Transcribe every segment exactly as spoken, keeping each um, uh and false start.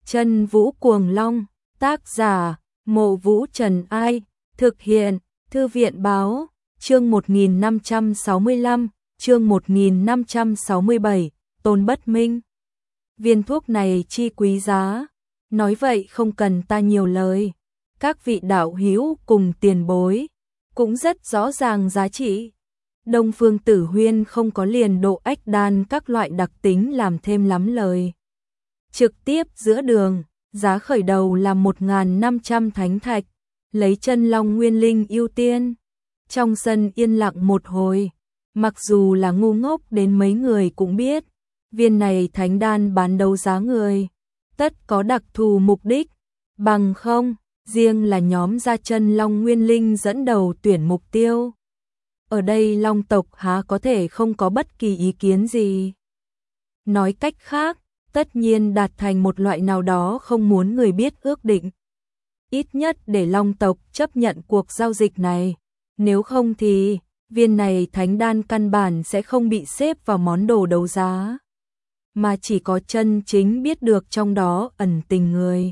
Chân Vũ Cuồng Long, tác giả, Mộ Vũ Trần Ai, thực hiện, Thư viện Báo, chương một nghìn năm trăm sáu mươi lăm, chương một nghìn năm trăm sáu mươi bảy, Tôn Bất Minh. Viên thuốc này chi quý giá, nói vậy không cần ta nhiều lời. Các vị đạo hữu cùng tiền bối, cũng rất rõ ràng giá trị. Đông Phương Tử Huyên không có liền độ ách đan các loại đặc tính làm thêm lắm lời. Trực tiếp giữa đường, giá khởi đầu là một nghìn năm trăm thánh thạch, lấy chân long nguyên linh ưu tiên. Trong sân yên lặng một hồi, mặc dù là ngu ngốc đến mấy người cũng biết, viên này thánh đan bán đấu giá người, tất có đặc thù mục đích, bằng không, riêng là nhóm gia chân long nguyên linh dẫn đầu tuyển mục tiêu. Ở đây long tộc há có thể không có bất kỳ ý kiến gì. Nói cách khác, tất nhiên đạt thành một loại nào đó không muốn người biết ước định. Ít nhất để long tộc chấp nhận cuộc giao dịch này, nếu không thì viên này thánh đan căn bản sẽ không bị xếp vào món đồ đấu giá, mà chỉ có chân chính biết được trong đó ẩn tình người.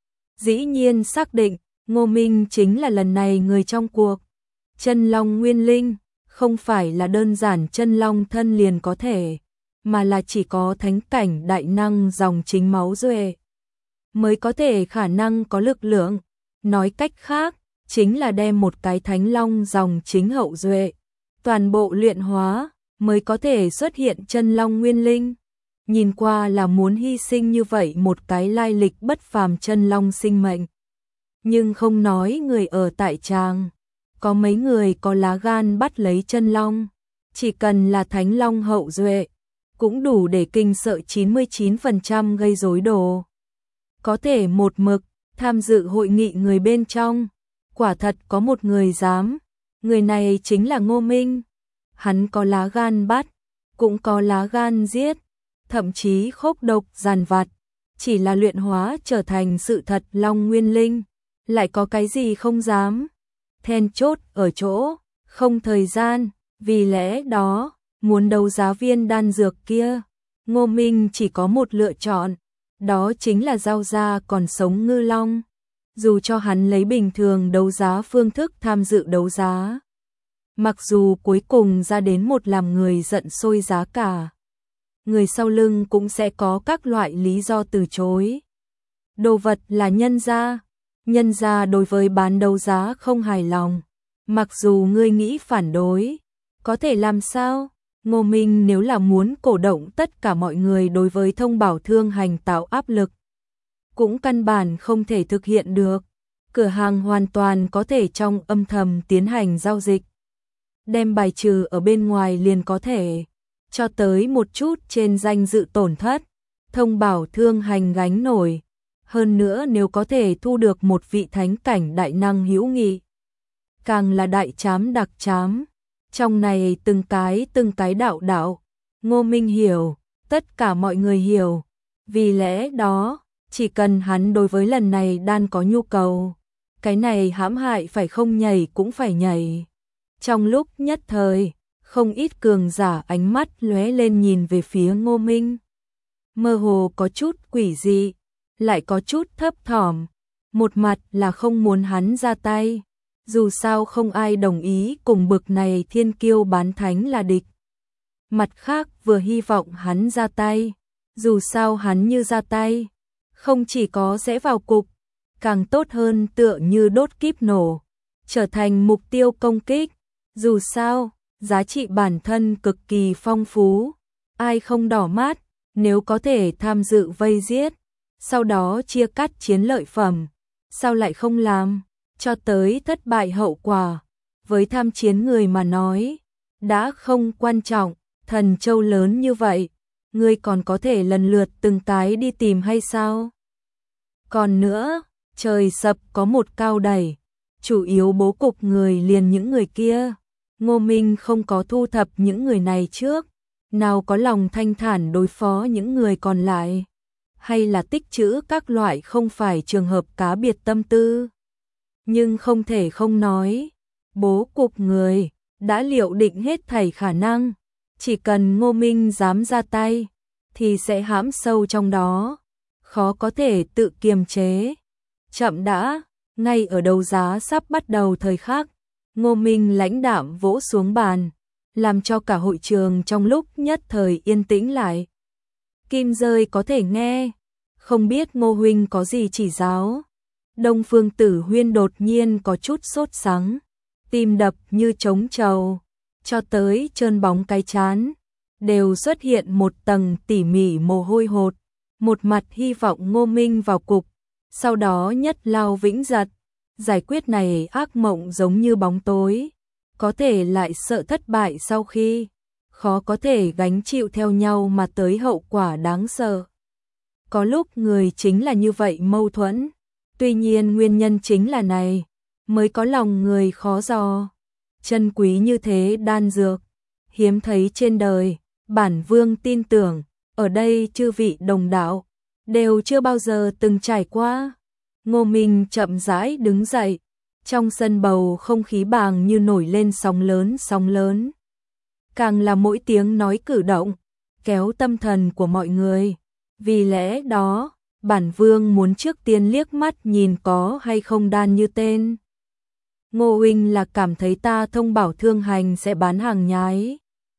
Dĩ nhiên xác định, Ngô Minh chính là lần này người trong cuộc. Chân long nguyên linh, không phải là đơn giản chân long thân liền có thể, mà là chỉ có thánh cảnh đại năng dòng chính máu duệ mới có thể khả năng có lực lượng. Nói cách khác, chính là đem một cái thánh long dòng chính hậu duệ, toàn bộ luyện hóa, mới có thể xuất hiện chân long nguyên linh. Nhìn qua là muốn hy sinh như vậy một cái lai lịch bất phàm chân long sinh mệnh. Nhưng không nói người ở tại tràng, có mấy người có lá gan bắt lấy chân long, chỉ cần là thánh long hậu duệ, cũng đủ để kinh sợ chín mươi chín phần trăm gây rối đồ. Có thể một mực tham dự hội nghị người bên trong, quả thật có một người dám, người này chính là Ngô Minh. Hắn có lá gan bắt, cũng có lá gan giết, thậm chí khốc độc giàn vặt, chỉ là luyện hóa trở thành sự thật long nguyên linh, lại có cái gì không dám. Then chốt ở chỗ, không thời gian, vì lẽ đó, muốn đấu giá viên đan dược kia, Ngô Minh chỉ có một lựa chọn, đó chính là giao ra còn sống ngư long. Dù cho hắn lấy bình thường đấu giá phương thức tham dự đấu giá, mặc dù cuối cùng ra đến một làm người giận sôi giá cả, người sau lưng cũng sẽ có các loại lý do từ chối. Đồ vật là nhân gia, nhân gia đối với bán đấu giá không hài lòng, mặc dù ngươi nghĩ phản đối, có thể làm sao? Ngô Minh nếu là muốn cổ động tất cả mọi người đối với Thông Bảo Thương hành tạo áp lực, cũng căn bản không thể thực hiện được. Cửa hàng hoàn toàn có thể trong âm thầm tiến hành giao dịch, đem bài trừ ở bên ngoài liền có thể, cho tới một chút trên danh dự tổn thất, Thông Bảo Thương hành gánh nổi. Hơn nữa nếu có thể thu được một vị thánh cảnh đại năng hữu nghị, càng là đại trám đặc trám. Trong này từng cái từng cái đạo đạo, Ngô Minh hiểu, tất cả mọi người hiểu. Vì lẽ đó, chỉ cần hắn đối với lần này đan có nhu cầu, cái này hãm hại phải không nhảy cũng phải nhảy. Trong lúc nhất thời, không ít cường giả ánh mắt lóe lên nhìn về phía Ngô Minh. Mơ hồ có chút quỷ dị, lại có chút thấp thỏm. Một mặt là không muốn hắn ra tay, dù sao không ai đồng ý cùng bực này thiên kiêu bán thánh là địch. Mặt khác vừa hy vọng hắn ra tay, dù sao hắn như ra tay, không chỉ có sẽ vào cục, càng tốt hơn tựa như đốt kíp nổ, trở thành mục tiêu công kích. Dù sao, giá trị bản thân cực kỳ phong phú, ai không đỏ mắt, nếu có thể tham dự vây giết, sau đó chia cắt chiến lợi phẩm, sao lại không làm? Cho tới thất bại hậu quả, với tham chiến người mà nói, đã không quan trọng. Thần châu lớn như vậy, ngươi còn có thể lần lượt từng cái đi tìm hay sao? Còn nữa, trời sập có một cao đẩy, chủ yếu bố cục người liền những người kia. Ngô Minh không có thu thập những người này trước, nào có lòng thanh thản đối phó những người còn lại, hay là tích trữ các loại không phải trường hợp cá biệt tâm tư. Nhưng không thể không nói, bố cục người đã liệu định hết thảy khả năng, chỉ cần Ngô Minh dám ra tay thì sẽ hãm sâu trong đó, khó có thể tự kiềm chế. Chậm đã, ngay ở đấu giá sắp bắt đầu thời khắc, Ngô Minh lãnh đạm vỗ xuống bàn, làm cho cả hội trường trong lúc nhất thời yên tĩnh lại. Kim rơi có thể nghe, không biết Ngô huynh có gì chỉ giáo. Đông Phương Tử Huyên đột nhiên có chút sốt sắng, tim đập như trống trầu, cho tới trơn bóng cái trán đều xuất hiện một tầng tỉ mỉ mồ hôi hột, một mặt hy vọng Ngô Minh vào cục, sau đó nhất lao vĩnh giật, giải quyết này ác mộng giống như bóng tối, có thể lại sợ thất bại sau khi, khó có thể gánh chịu theo nhau mà tới hậu quả đáng sợ. Có lúc người chính là như vậy mâu thuẫn, tuy nhiên nguyên nhân chính là này, mới có lòng người khó dò. Chân quý như thế đan dược, hiếm thấy trên đời, bản vương tin tưởng, ở đây chư vị đồng đạo, đều chưa bao giờ từng trải qua. Ngô Minh chậm rãi đứng dậy, trong sân bầu không khí bàng như nổi lên sóng lớn sóng lớn. Càng là mỗi tiếng nói cử động, kéo tâm thần của mọi người. Vì lẽ đó, bản vương muốn trước tiên liếc mắt nhìn có hay không đan như tên. Ngô huynh là cảm thấy ta thông bảo thương hành sẽ bán hàng nhái.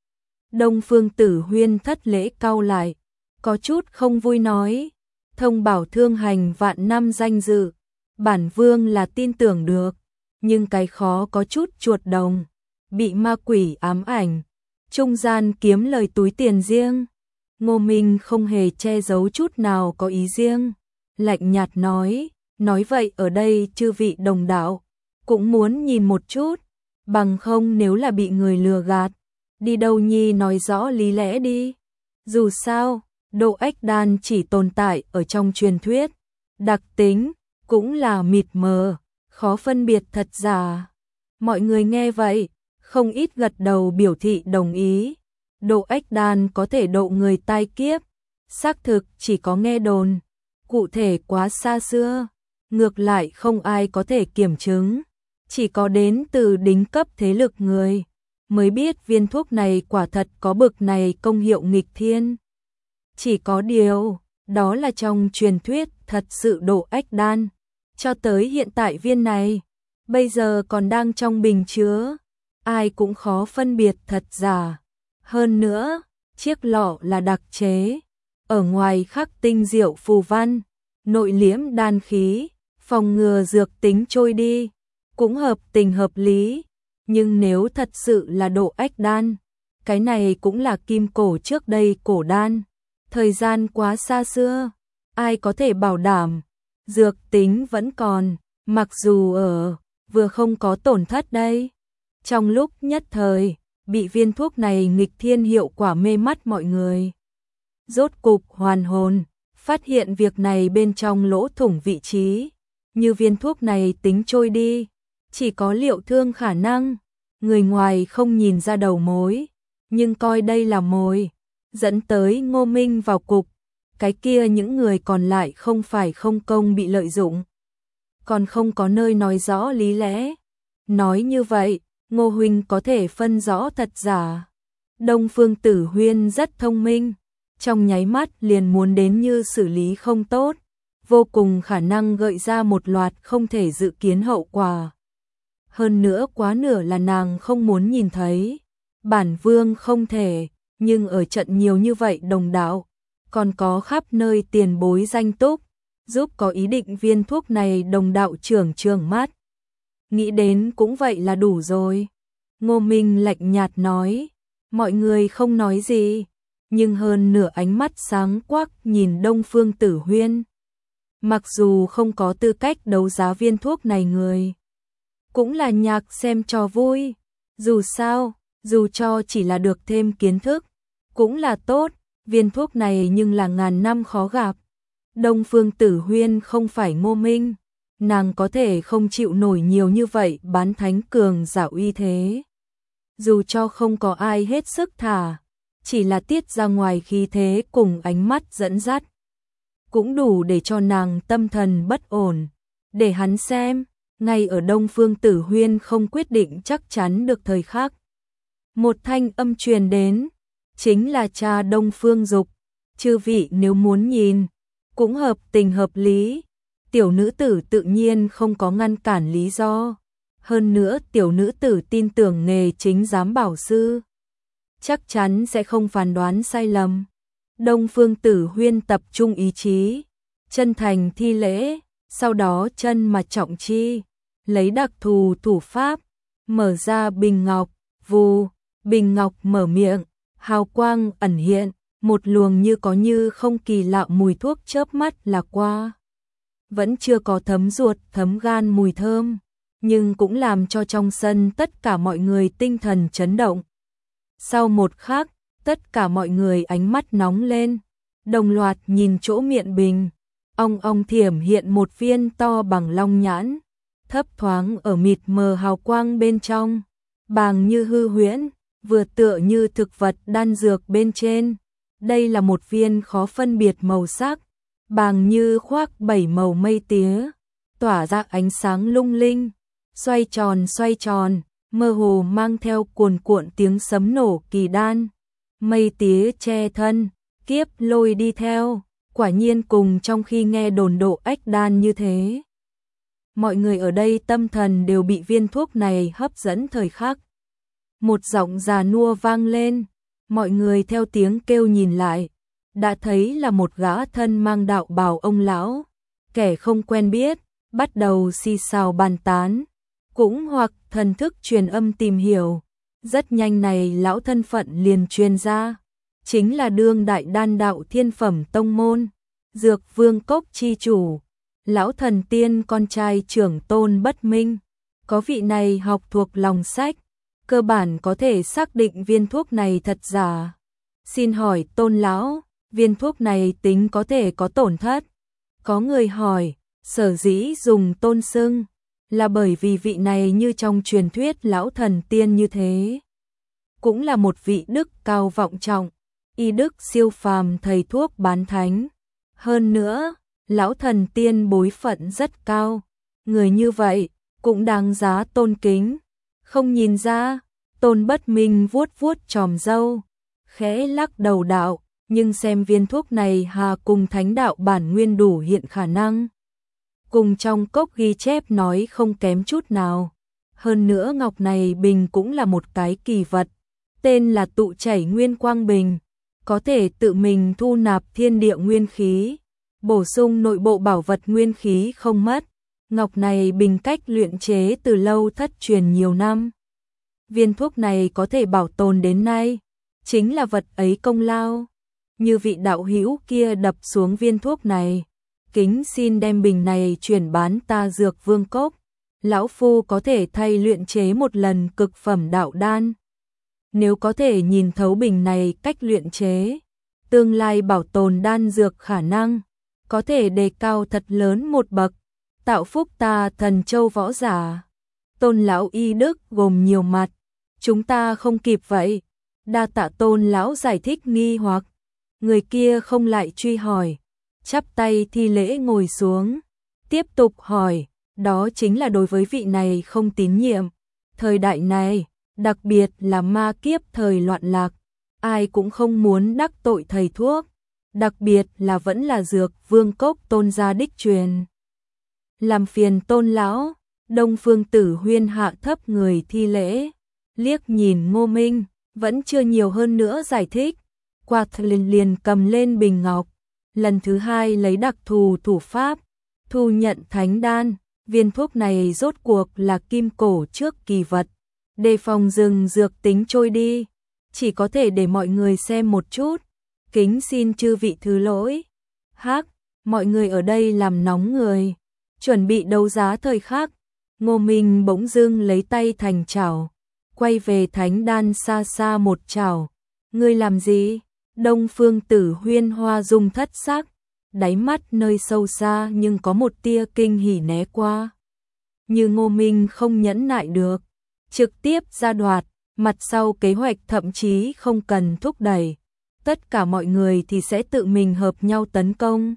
Đông Phương Tử Huyên thất lễ cau lại, có chút không vui nói, thông bảo thương hành vạn năm danh dự, bản vương là tin tưởng được, nhưng cái khó có chút chuột đồng, bị ma quỷ ám ảnh, trung gian kiếm lời túi tiền riêng. Ngô Minh không hề che giấu chút nào có ý riêng, lạnh nhạt nói, nói vậy ở đây chư vị đồng đạo, cũng muốn nhìn một chút, bằng không nếu là bị người lừa gạt, đi đâu nhi nói rõ lý lẽ đi. Dù sao, độ ếch đan chỉ tồn tại ở trong truyền thuyết, đặc tính cũng là mịt mờ, khó phân biệt thật giả. Mọi người nghe vậy, không ít gật đầu biểu thị đồng ý. Độ ếch đan có thể độ người tai kiếp, xác thực chỉ có nghe đồn, cụ thể quá xa xưa, ngược lại không ai có thể kiểm chứng, chỉ có đến từ đỉnh cấp thế lực người mới biết viên thuốc này quả thật có bực này công hiệu nghịch thiên. Chỉ có điều, đó là trong truyền thuyết thật sự độ ếch đan, cho tới hiện tại viên này, bây giờ còn đang trong bình chứa, ai cũng khó phân biệt thật giả. Hơn nữa, chiếc lọ là đặc chế, ở ngoài khắc tinh diệu phù văn, nội liễm đan khí, phòng ngừa dược tính trôi đi, cũng hợp tình hợp lý. Nhưng nếu thật sự là độ ếch đan, cái này cũng là kim cổ trước đây cổ đan, thời gian quá xa xưa, ai có thể bảo đảm, dược tính vẫn còn, mặc dù ở, vừa không có tổn thất đây. Trong lúc nhất thời, bị viên thuốc này nghịch thiên hiệu quả mê mắt mọi người. Rốt cục hoàn hồn, phát hiện việc này bên trong lỗ thủng vị trí, như viên thuốc này tính trôi đi, chỉ có Liệu Thương khả năng, người ngoài không nhìn ra đầu mối, nhưng coi đây là mồi, dẫn tới Ngô Minh vào cục, cái kia những người còn lại không phải không công bị lợi dụng, còn không có nơi nói rõ lý lẽ. Nói như vậy, Ngô huynh có thể phân rõ thật giả. Đông Phương Tử Huyên rất thông minh, trong nháy mắt liền muốn đến như xử lý không tốt, vô cùng khả năng gợi ra một loạt không thể dự kiến hậu quả. Hơn nữa quá nửa là nàng không muốn nhìn thấy. Bản vương không thể, nhưng ở trận nhiều như vậy đồng đạo, còn có khắp nơi tiền bối danh túc, giúp có ý định viên thuốc này đồng đạo trưởng trường mắt. Nghĩ đến cũng vậy là đủ rồi. Ngô Minh lạnh nhạt nói, mọi người không nói gì, nhưng hơn nửa ánh mắt sáng quắc nhìn Đông Phương Tử Huyên. Mặc dù không có tư cách đấu giá viên thuốc này người, cũng là nhạc xem cho vui, dù sao, dù cho chỉ là được thêm kiến thức, cũng là tốt, viên thuốc này nhưng là ngàn năm khó gặp. Đông Phương Tử Huyên không phải Ngô Minh, nàng có thể không chịu nổi nhiều như vậy bán thánh cường giả uy thế. Dù cho không có ai hết sức thả, chỉ là tiết ra ngoài khí thế cùng ánh mắt dẫn dắt, cũng đủ để cho nàng tâm thần bất ổn. Để hắn xem, ngay ở Đông Phương Tử Huyên không quyết định chắc chắn được thời khắc, một thanh âm truyền đến, chính là cha Đông Phương Dục. Chư vị nếu muốn nhìn, cũng hợp tình hợp lý. Tiểu nữ tử tự nhiên không có ngăn cản lý do. Hơn nữa tiểu nữ tử tin tưởng nghề chính giám bảo sư chắc chắn sẽ không phán đoán sai lầm. Đông Phương Tử Huyên tập trung ý chí, chân thành thi lễ, sau đó chân mà trọng chi, lấy đặc thù thủ pháp, mở ra bình ngọc, vù, bình ngọc mở miệng, hào quang ẩn hiện, một luồng như có như không kỳ lạ mùi thuốc chớp mắt là qua. Vẫn chưa có thấm ruột thấm gan mùi thơm, nhưng cũng làm cho trong sân tất cả mọi người tinh thần chấn động. Sau một khắc, tất cả mọi người ánh mắt nóng lên, đồng loạt nhìn chỗ miệng bình, ong ong thiểm hiện một viên to bằng long nhãn, thấp thoáng ở mịt mờ hào quang bên trong, bàng như hư huyễn, vừa tựa như thực vật đan dược bên trên. Đây là một viên khó phân biệt màu sắc, bàng như khoác bảy màu mây tía, tỏa ra ánh sáng lung linh, xoay tròn xoay tròn, mơ hồ mang theo cuồn cuộn tiếng sấm nổ kỳ đan. Mây tía che thân, kiếp lôi đi theo, quả nhiên cùng trong khi nghe đồn độ ách đan như thế. Mọi người ở đây tâm thần đều bị viên thuốc này hấp dẫn thời khắc. Một giọng già nua vang lên, mọi người theo tiếng kêu nhìn lại, đã thấy là một gã thân mang đạo bào ông lão, kẻ không quen biết, bắt đầu xì xào bàn tán, cũng hoặc thần thức truyền âm tìm hiểu. Rất nhanh này lão thân phận liền truyền ra, chính là đương đại đan đạo thiên phẩm tông môn, Dược Vương Cốc chi chủ, lão thần tiên con trai trưởng Tôn Bất Minh. Có vị này học thuộc lòng sách, cơ bản có thể xác định viên thuốc này thật giả. Xin hỏi Tôn lão, viên thuốc này tính có thể có tổn thất? Có người hỏi, sở dĩ dùng tôn xưng là bởi vì vị này như trong truyền thuyết lão thần tiên như thế, cũng là một vị đức cao vọng trọng, y đức siêu phàm thầy thuốc bán thánh. Hơn nữa, lão thần tiên bối phận rất cao, người như vậy cũng đáng giá tôn kính. Không nhìn ra, Tôn Bất Minh vuốt vuốt chòm râu, khẽ lắc đầu đạo, nhưng xem viên thuốc này hà cùng thánh đạo bản nguyên đủ hiện khả năng. Cùng trong cốc ghi chép nói không kém chút nào. Hơn nữa ngọc này bình cũng là một cái kỳ vật, tên là tụ chảy nguyên quang bình, có thể tự mình thu nạp thiên địa nguyên khí, bổ sung nội bộ bảo vật nguyên khí không mất. Ngọc này bình cách luyện chế từ lâu thất truyền nhiều năm. Viên thuốc này có thể bảo tồn đến nay, chính là vật ấy công lao. Như vị đạo hữu kia đập xuống viên thuốc này, kính xin đem bình này chuyển bán ta Dược Vương Cốc, lão phu có thể thay luyện chế một lần cực phẩm đạo đan. Nếu có thể nhìn thấu bình này cách luyện chế, tương lai bảo tồn đan dược khả năng có thể đề cao thật lớn một bậc, tạo phúc ta Thần Châu võ giả. Tôn lão y đức gồm nhiều mặt, chúng ta không kịp vậy. Đa tạ Tôn lão giải thích nghi hoặc. Người kia không lại truy hỏi, chắp tay thi lễ ngồi xuống, tiếp tục hỏi, đó chính là đối với vị này không tín nhiệm. Thời đại này, đặc biệt là ma kiếp thời loạn lạc, ai cũng không muốn đắc tội thầy thuốc, đặc biệt là vẫn là Dược Vương Cốc Tôn gia đích truyền. Làm phiền Tôn lão. Đông Phương Tử Huyên hạ thấp người thi lễ, liếc nhìn Ngô Minh, vẫn chưa nhiều hơn nữa giải thích, quạt liền liền cầm lên bình ngọc, lần thứ hai lấy đặc thù thủ pháp, thu nhận thánh đan. Viên thuốc này rốt cuộc là kim cổ trước kỳ vật, đề phòng rừng dược tính trôi đi, chỉ có thể để mọi người xem một chút, kính xin chư vị thứ lỗi. Hắc, mọi người ở đây làm nóng người, chuẩn bị đấu giá thời khắc. Ngô Minh bỗng dưng lấy tay thành chảo, quay về thánh đan xa xa một chảo. Ngươi làm gì? Đông Phương Tử Huyên hoa dung thất sắc, đáy mắt nơi sâu xa nhưng có một tia kinh hỉ né qua. Như Ngô Minh không nhẫn nại được, trực tiếp ra đoạt, mặt sau kế hoạch thậm chí không cần thúc đẩy, tất cả mọi người thì sẽ tự mình hợp nhau tấn công.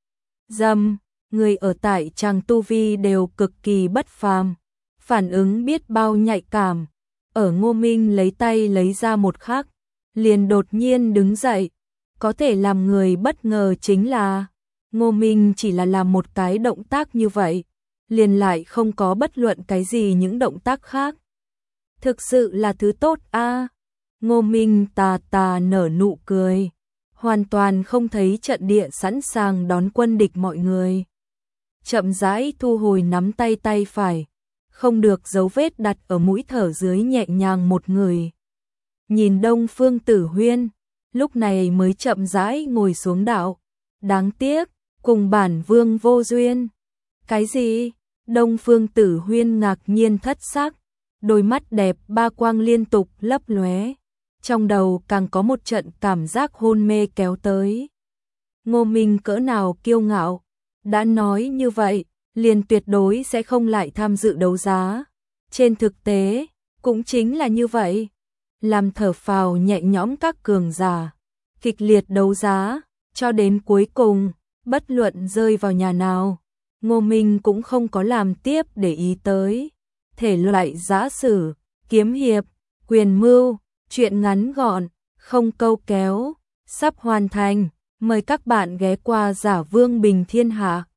Dầm, người ở tại Tràng tu vi đều cực kỳ bất phàm, phản ứng biết bao nhạy cảm. Ở Ngô Minh lấy tay lấy ra một khắc, liền đột nhiên đứng dậy. Có thể làm người bất ngờ chính là Ngô Minh chỉ là làm một cái động tác như vậy, liền lại không có bất luận cái gì những động tác khác. Thực sự là thứ tốt a. À. Ngô Minh tà tà nở nụ cười, hoàn toàn không thấy trận địa sẵn sàng đón quân địch mọi người. Chậm rãi thu hồi nắm tay tay phải, không được dấu vết đặt ở mũi thở dưới nhẹ nhàng một người. Nhìn Đông Phương Tử Huyên, lúc này mới chậm rãi ngồi xuống đạo. Đáng tiếc, cùng bản vương vô duyên. Cái gì? Đông Phương Tử Huyên ngạc nhiên thất sắc, đôi mắt đẹp ba quang liên tục lấp lóe, trong đầu càng có một trận cảm giác hôn mê kéo tới. Ngô Minh cỡ nào kiêu ngạo, đã nói như vậy, liền tuyệt đối sẽ không lại tham dự đấu giá. Trên thực tế, cũng chính là như vậy, làm thở phào nhẹ nhõm các cường giả, kịch liệt đấu giá, cho đến cuối cùng, bất luận rơi vào nhà nào, Ngô Minh cũng không có làm tiếp để ý tới. Thể loại giã sử, kiếm hiệp, quyền mưu, truyện ngắn gọn, không câu kéo, sắp hoàn thành, mời các bạn ghé qua Giả Vương Bình Thiên Hạ.